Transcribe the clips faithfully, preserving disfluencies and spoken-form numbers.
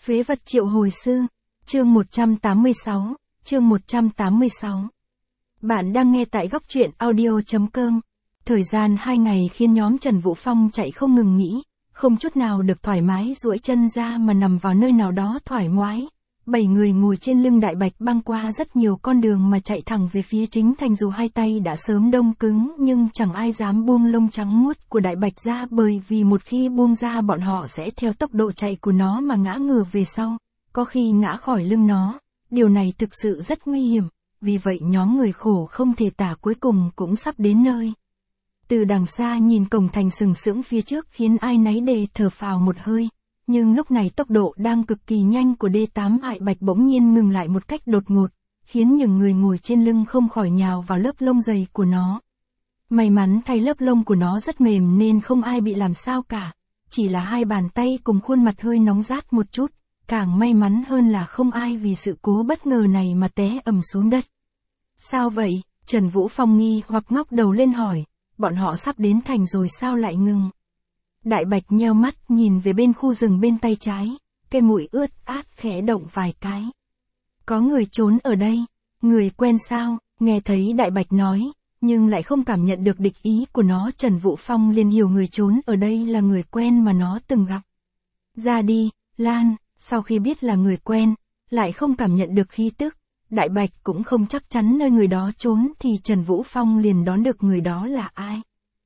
Phế vật triệu hồi sư, chương một trăm tám mươi sáu, chương một trăm tám mươi sáu. Bạn đang nghe tại góc truyện audio chấm com. Thời gian hai ngày khiến nhóm Trần Vũ Phong chạy không ngừng nghỉ, không chút nào được thoải mái duỗi chân ra mà nằm vào nơi nào đó thoải mái. Bảy người ngồi trên lưng đại bạch băng qua rất nhiều con đường mà chạy thẳng về phía chính thành, dù hai tay đã sớm đông cứng nhưng chẳng ai dám buông lông trắng muốt của đại bạch ra, bởi vì một khi buông ra bọn họ sẽ theo tốc độ chạy của nó mà ngã ngửa về sau, có khi ngã khỏi lưng nó. Điều này thực sự rất nguy hiểm, vì vậy nhóm người khổ không thể tả cuối cùng cũng sắp đến nơi. Từ đằng xa nhìn cổng thành sừng sững phía trước khiến ai nấy đều thở phào một hơi. Nhưng lúc này tốc độ đang cực kỳ nhanh của đê tám Hải Bạch bỗng nhiên ngừng lại một cách đột ngột, khiến những người ngồi trên lưng không khỏi nhào vào lớp lông dày của nó. May mắn thay lớp lông của nó rất mềm nên không ai bị làm sao cả, chỉ là hai bàn tay cùng khuôn mặt hơi nóng rát một chút, càng may mắn hơn là không ai vì sự cố bất ngờ này mà té ầm xuống đất. Sao vậy? Trần Vũ Phong nghi hoặc ngóc đầu lên hỏi, bọn họ sắp đến thành rồi sao lại ngừng? Đại bạch nheo mắt nhìn về bên khu rừng bên tay trái, cái mũi ướt át khẽ động vài cái. Có người trốn ở đây, người quen sao? Nghe thấy đại bạch nói, nhưng lại không cảm nhận được địch ý của nó, Trần Vũ Phong liền hiểu người trốn ở đây là người quen mà nó từng gặp. Ra đi, Lan. Sau khi biết là người quen, lại không cảm nhận được khí tức, đại bạch cũng không chắc chắn nơi người đó trốn thì Trần Vũ Phong liền đoán được người đó là ai.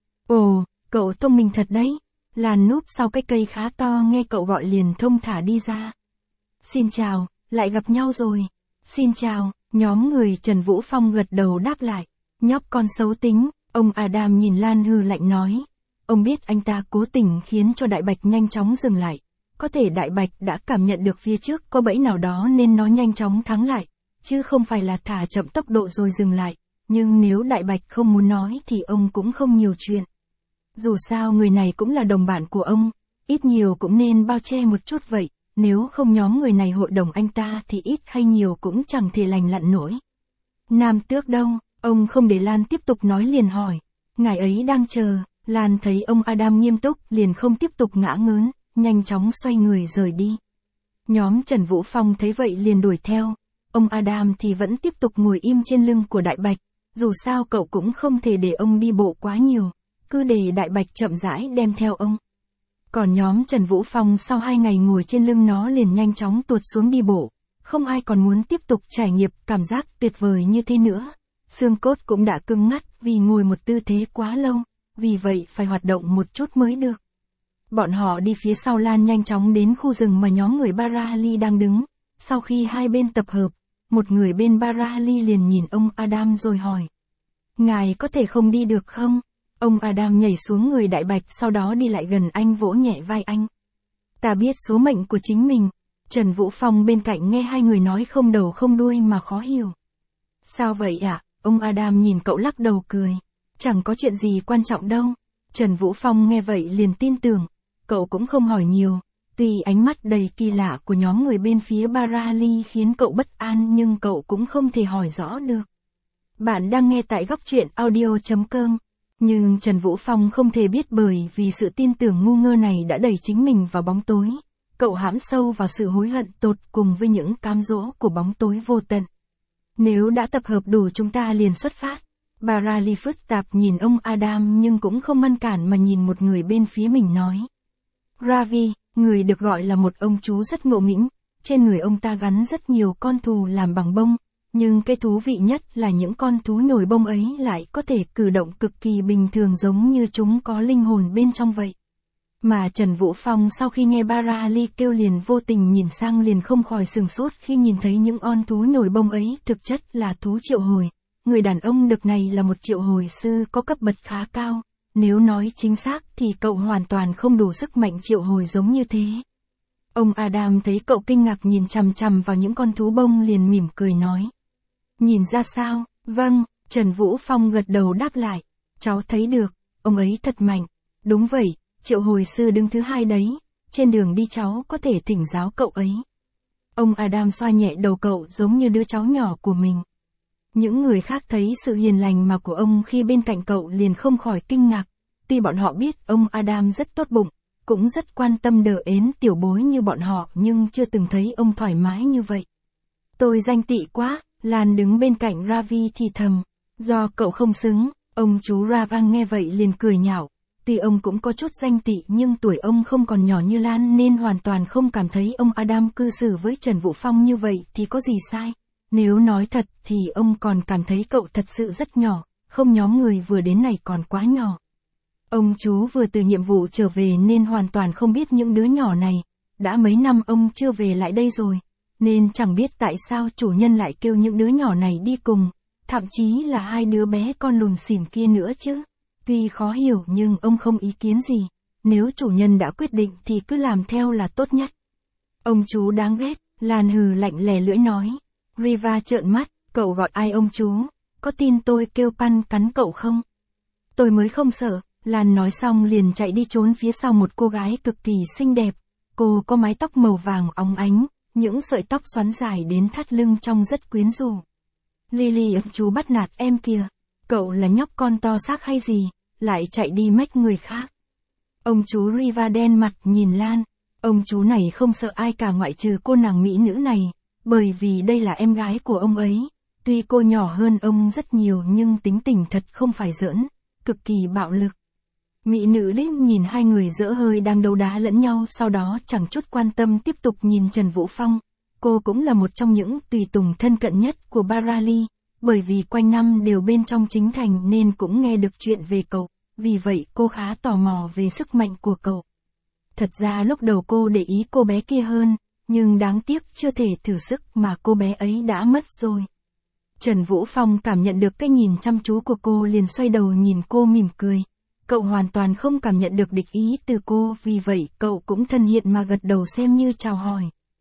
Ồ, cậu thông minh thật đấy. Lan núp sau cái cây khá to nghe cậu gọi liền thông thả đi ra. Xin chào, lại gặp nhau rồi. Xin chào, nhóm người Trần Vũ Phong gật đầu đáp lại. Nhóc con xấu tính, ông Adam nhìn Lan hừ lạnh nói. Ông biết anh ta cố tình khiến cho đại bạch nhanh chóng dừng lại. Có thể đại bạch đã cảm nhận được phía trước có bẫy nào đó nên nó nhanh chóng thắng lại, chứ không phải là thả chậm tốc độ rồi dừng lại. Nhưng nếu đại bạch không muốn nói thì ông cũng không nhiều chuyện. Dù sao người này cũng là đồng bạn của ông, ít nhiều cũng nên bao che một chút vậy, nếu không nhóm người này hội đồng anh ta thì ít hay nhiều cũng chẳng thể lành lặn nổi. Nam Tước đâu? Ông không để Lan tiếp tục nói liền hỏi. Ngài ấy đang chờ. Lan thấy ông Adam nghiêm túc liền không tiếp tục ngã ngớn, nhanh chóng xoay người rời đi. Nhóm Trần Vũ Phong thấy vậy liền đuổi theo, ông Adam thì vẫn tiếp tục ngồi im trên lưng của đại bạch, dù sao cậu cũng không thể để ông đi bộ quá nhiều, cứ để đại bạch chậm rãi đem theo ông. Còn nhóm Trần Vũ Phong sau hai ngày ngồi trên lưng nó liền nhanh chóng tuột xuống đi bộ, không ai còn muốn tiếp tục trải nghiệm cảm giác tuyệt vời như thế nữa. Xương cốt cũng đã cứng ngắt vì ngồi một tư thế quá lâu, vì vậy phải hoạt động một chút mới được. Bọn họ đi phía sau Lan nhanh chóng đến khu rừng mà nhóm người Barali đang đứng. Sau khi hai bên tập hợp, một người bên Barali liền nhìn ông Adam rồi hỏi. Ngài có thể không đi được không? Ông Adam nhảy xuống người đại bạch sau đó đi lại gần anh vỗ nhẹ vai anh. Ta biết số mệnh của chính mình. Trần Vũ Phong bên cạnh nghe hai người nói không đầu không đuôi mà khó hiểu. Sao vậy ạ? À? Ông Adam nhìn cậu lắc đầu cười. Chẳng có chuyện gì quan trọng đâu. Trần Vũ Phong nghe vậy liền tin tưởng. Cậu cũng không hỏi nhiều, tuy ánh mắt đầy kỳ lạ của nhóm người bên phía Barali khiến cậu bất an nhưng cậu cũng không thể hỏi rõ được. Bạn đang nghe tại góc truyện audio chấm com, nhưng Trần Vũ Phong không thể biết bởi vì sự tin tưởng ngu ngơ này đã đẩy chính mình vào bóng tối. Cậu hãm sâu vào sự hối hận tột cùng với những cám dỗ của bóng tối vô tận. Nếu đã tập hợp đủ chúng ta liền xuất phát. Barali phức tạp nhìn ông Adam nhưng cũng không ngăn cản mà nhìn một người bên phía mình nói. Ravi, người được gọi là một ông chú rất ngộ nghĩnh, trên người ông ta gắn rất nhiều con thú làm bằng bông, nhưng cái thú vị nhất là những con thú nhồi bông ấy lại có thể cử động cực kỳ bình thường giống như chúng có linh hồn bên trong vậy. Mà Trần Vũ Phong sau khi nghe Barali kêu liền vô tình nhìn sang liền không khỏi sừng sốt khi nhìn thấy những con thú nhồi bông ấy thực chất là thú triệu hồi. Người đàn ông được này là một triệu hồi sư có cấp bậc khá cao. Nếu nói chính xác thì cậu hoàn toàn không đủ sức mạnh triệu hồi giống như thế. Ông Adam thấy cậu kinh ngạc nhìn chằm chằm vào những con thú bông liền mỉm cười nói. Nhìn ra sao? Vâng, Trần Vũ Phong gật đầu đáp lại. Cháu thấy được, ông ấy thật mạnh. Đúng vậy, triệu hồi sư đứng thứ hai đấy. Trên đường đi cháu có thể thỉnh giáo cậu ấy. Ông Adam xoa nhẹ đầu cậu giống như đứa cháu nhỏ của mình. Những người khác thấy sự hiền lành mà của ông khi bên cạnh cậu liền không khỏi kinh ngạc. Tuy bọn họ biết ông Adam rất tốt bụng, cũng rất quan tâm đờ ến tiểu bối như bọn họ nhưng chưa từng thấy ông thoải mái như vậy. Tôi ganh tị quá, Lan đứng bên cạnh Ravi thì thầm, do cậu không xứng, ông chú Ravang nghe vậy liền cười nhạo. Tuy ông cũng có chút ganh tị nhưng tuổi ông không còn nhỏ như Lan nên hoàn toàn không cảm thấy ông Adam cư xử với Trần Vũ Phong như vậy thì có gì sai. Nếu nói thật thì ông còn cảm thấy cậu thật sự rất nhỏ, không nhóm người vừa đến này còn quá nhỏ. Ông chú vừa từ nhiệm vụ trở về nên hoàn toàn không biết những đứa nhỏ này, đã mấy năm ông chưa về lại đây rồi, nên chẳng biết tại sao chủ nhân lại kêu những đứa nhỏ này đi cùng, thậm chí là hai đứa bé con lùn xỉm kia nữa chứ. Tuy khó hiểu nhưng ông không ý kiến gì, nếu chủ nhân đã quyết định thì cứ làm theo là tốt nhất. Ông chú đáng ghét, Lan hừ lạnh lè lưỡi nói. Riva trợn mắt, cậu gọi ai ông chú, có tin tôi kêu Pan cắn cậu không? Tôi mới không sợ, Lan nói xong liền chạy đi trốn phía sau một cô gái cực kỳ xinh đẹp. Cô có mái tóc màu vàng óng ánh, những sợi tóc xoắn dài đến thắt lưng trông rất quyến rũ. Lily, ông chú bắt nạt em kìa. Cậu là nhóc con to xác hay gì, lại chạy đi mách người khác. Ông chú Riva đen mặt nhìn Lan, ông chú này không sợ ai cả ngoại trừ cô nàng mỹ nữ này, bởi vì đây là em gái của ông ấy. Tuy cô nhỏ hơn ông rất nhiều nhưng tính tình thật không phải giỡn, cực kỳ bạo lực. Mỹ nữ liếc nhìn hai người dỡ hơi đang đấu đá lẫn nhau sau đó chẳng chút quan tâm tiếp tục nhìn Trần Vũ Phong. Cô cũng là một trong những tùy tùng thân cận nhất của Barali. Bởi vì quanh năm đều bên trong chính thành nên cũng nghe được chuyện về cậu, vì vậy cô khá tò mò về sức mạnh của cậu. Thật ra lúc đầu cô để ý cô bé kia hơn, nhưng đáng tiếc chưa thể thử sức mà cô bé ấy đã mất rồi. Trần Vũ Phong cảm nhận được cái nhìn chăm chú của cô liền xoay đầu nhìn cô mỉm cười. Cậu hoàn toàn không cảm nhận được địch ý từ cô vì vậy cậu cũng thân thiện mà gật đầu xem như chào hỏi.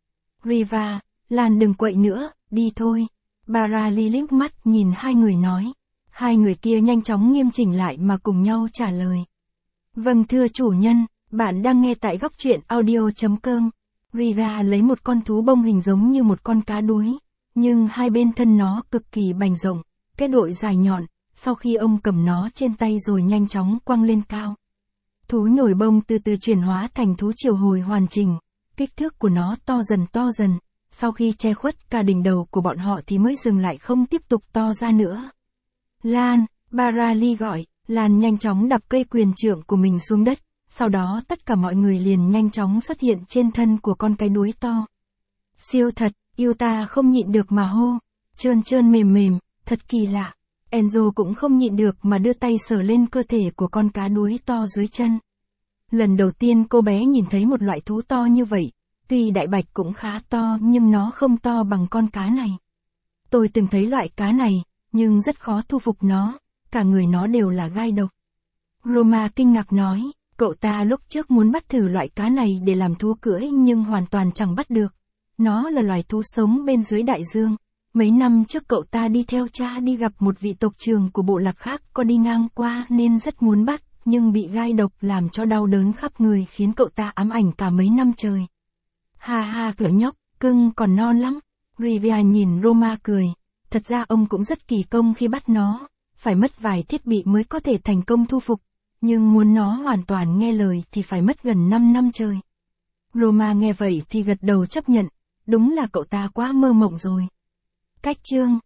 Riva, Lan đừng quậy nữa, đi thôi. Barali liếc mắt nhìn hai người nói. Hai người kia nhanh chóng nghiêm chỉnh lại mà cùng nhau trả lời. Vâng thưa chủ nhân, bạn đang nghe tại góc truyện audio chấm com. Riva lấy một con thú bông hình giống như một con cá đuối, nhưng hai bên thân nó cực kỳ bành rộng, cái đuôi dài nhọn, sau khi ông cầm nó trên tay rồi nhanh chóng quăng lên cao. Thú nhồi bông từ từ chuyển hóa thành thú triệu hồi hoàn chỉnh, kích thước của nó to dần to dần. Sau khi che khuất cả đỉnh đầu của bọn họ thì mới dừng lại không tiếp tục to ra nữa. Lan, Barali gọi, Lan nhanh chóng đập cây quyền trượng của mình xuống đất, sau đó tất cả mọi người liền nhanh chóng xuất hiện trên thân của con cái đuối to. Siêu thật, yêu ta không nhịn được mà hô, trơn trơn mềm mềm, thật kỳ lạ. Enzo cũng không nhịn được mà đưa tay sờ lên cơ thể của con cá đuối to dưới chân. Lần đầu tiên cô bé nhìn thấy một loại thú to như vậy. Tuy đại bạch cũng khá to nhưng nó không to bằng con cá này. Tôi từng thấy loại cá này, nhưng rất khó thu phục nó, cả người nó đều là gai độc. Roma kinh ngạc nói, cậu ta lúc trước muốn bắt thử loại cá này để làm thú cưỡi nhưng hoàn toàn chẳng bắt được. Nó là loài thú sống bên dưới đại dương. Mấy năm trước cậu ta đi theo cha đi gặp một vị tộc trưởng của bộ lạc khác có đi ngang qua nên rất muốn bắt, nhưng bị gai độc làm cho đau đớn khắp người khiến cậu ta ám ảnh cả mấy năm trời. Ha ha cỡ nhóc, cưng còn non lắm. Rivia nhìn Roma cười. Thật ra ông cũng rất kỳ công khi bắt nó, phải mất vài thiết bị mới có thể thành công thu phục. Nhưng muốn nó hoàn toàn nghe lời thì phải mất gần năm năm trời. Roma nghe vậy thì gật đầu chấp nhận. Đúng là cậu ta quá mơ mộng rồi. Cách chương